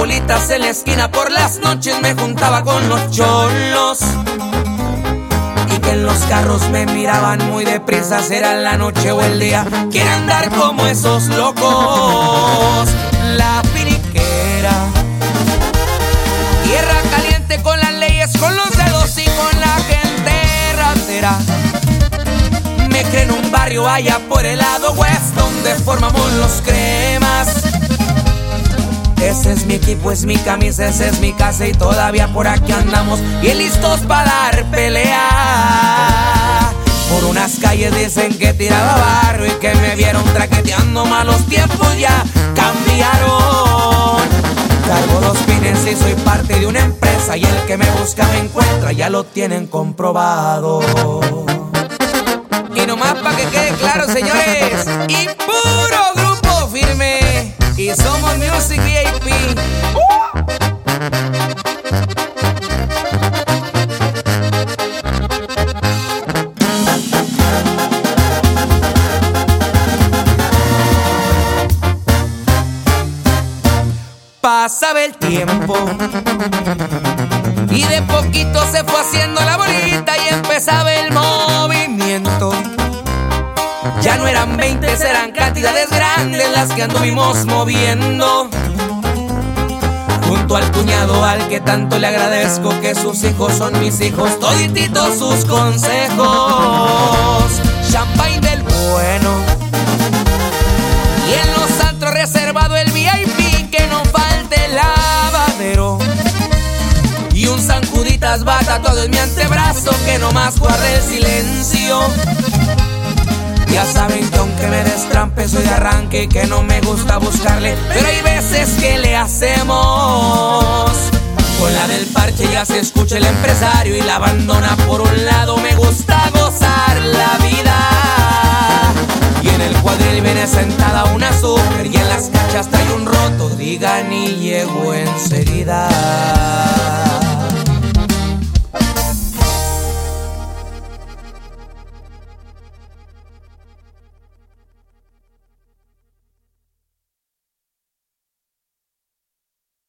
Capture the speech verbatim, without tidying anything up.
bolitas en la esquina. Por las noches me juntaba con los cholos y que en los carros me miraban muy deprisa. Será la noche o el día, quiere andar como esos locos. La finiquera, tierra caliente con las leyes, con los dedos y con la gente ratera. Me crié en un barrio allá por el lado west, donde formamos los cremas. Ese es mi equipo, es mi camisa, esa es mi casa y todavía por aquí andamos bien listos para dar pelea. Por unas calles dicen que tiraba barro y que me vieron traqueteando, malos tiempos ya cambiaron. Cargo dos pines y soy parte de una empresa y el que me busca me encuentra, ya lo tienen comprobado. Y nomás pa' que quede claro, señores, y puro grupo firme, y somos Music V I P. ¡Uh! Pasaba el tiempo y de poquito se fue haciendo la bolita y empezaba el movimiento. Ya no eran veinte, eran cantidades grandes las que anduvimos moviendo. Junto al cuñado al que tanto le agradezco, que sus hijos son mis hijos, todititos sus consejos. Champagne del bueno y en los antros reservado el V I P, que no falte el lavadero. Y un San Juditas va tatuado en mi antebrazo, que nomás guarde el silencio. Ya saben que aunque me destrampe soy de arranque y que no me gusta buscarle, pero hay veces que le hacemos. Con la del parche ya se escucha el empresario y la abandona por un lado. Me gusta gozar la vida y en el cuadril viene sentada una super y en las cachas trae un roto. Digan y llego enseguida.